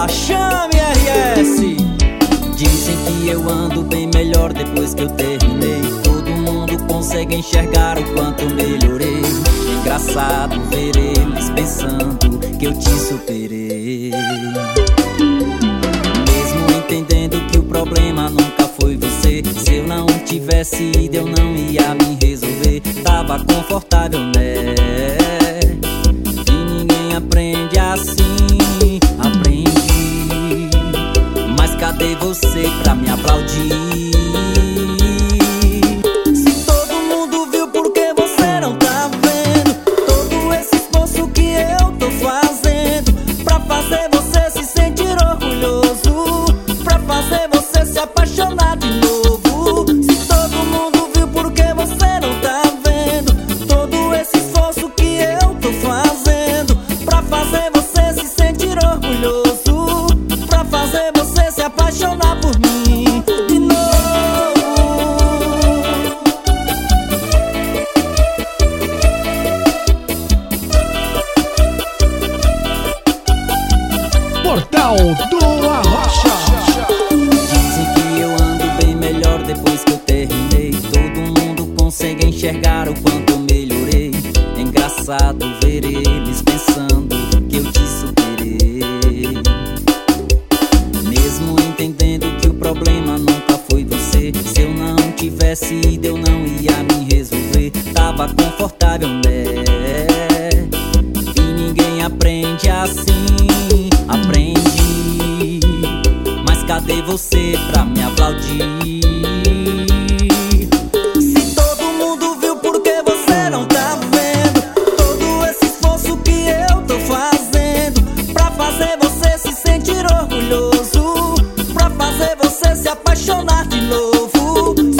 Chame RS. Dizem que eu ando bem melhor depois que eu terminei. Todo mundo consegue enxergar o quanto eu melhorei. Engraçado ver eles pensando que eu te superei. Mesmo entendendo que o problema nunca foi você. Se eu não tivesse ido eu não ia me resolver. Tava confortável, né? E ninguém aprende assim. Aprendi. Mas cadê você pra me aplaudir? Se todo mundo viu, por que você não tá vendo? Todo esse esforço que eu tô fazendo pra fazer você se sentir orgulhoso, pra fazer você se apaixonar de novo. Se todo mundo viu, por que você não tá vendo? Todo esse esforço que eu tô fazendo pra fazer você se sentir orgulhoso, pra fazer você se apaixonar por mim de novo. Portal do Arrocha. Dizem que eu ando bem melhor depois que eu terminei. Todo mundo consegue enxergar o quanto eu melhorei. É engraçado ver eles pensando que eu te superei. Mesmo entendendo que o problema nunca foi você. Se eu não tivesse ido eu não ia me resolver. Tava confortável, né? E ninguém aprende assim. Aprendi. Mas cadê você pra me aplaudir? Se todo mundo viu, por que você não tá vendo? Todo esse esforço que eu tô fazendo pra fazer você se sentir orgulhoso, pra fazer você se apaixonar de novo.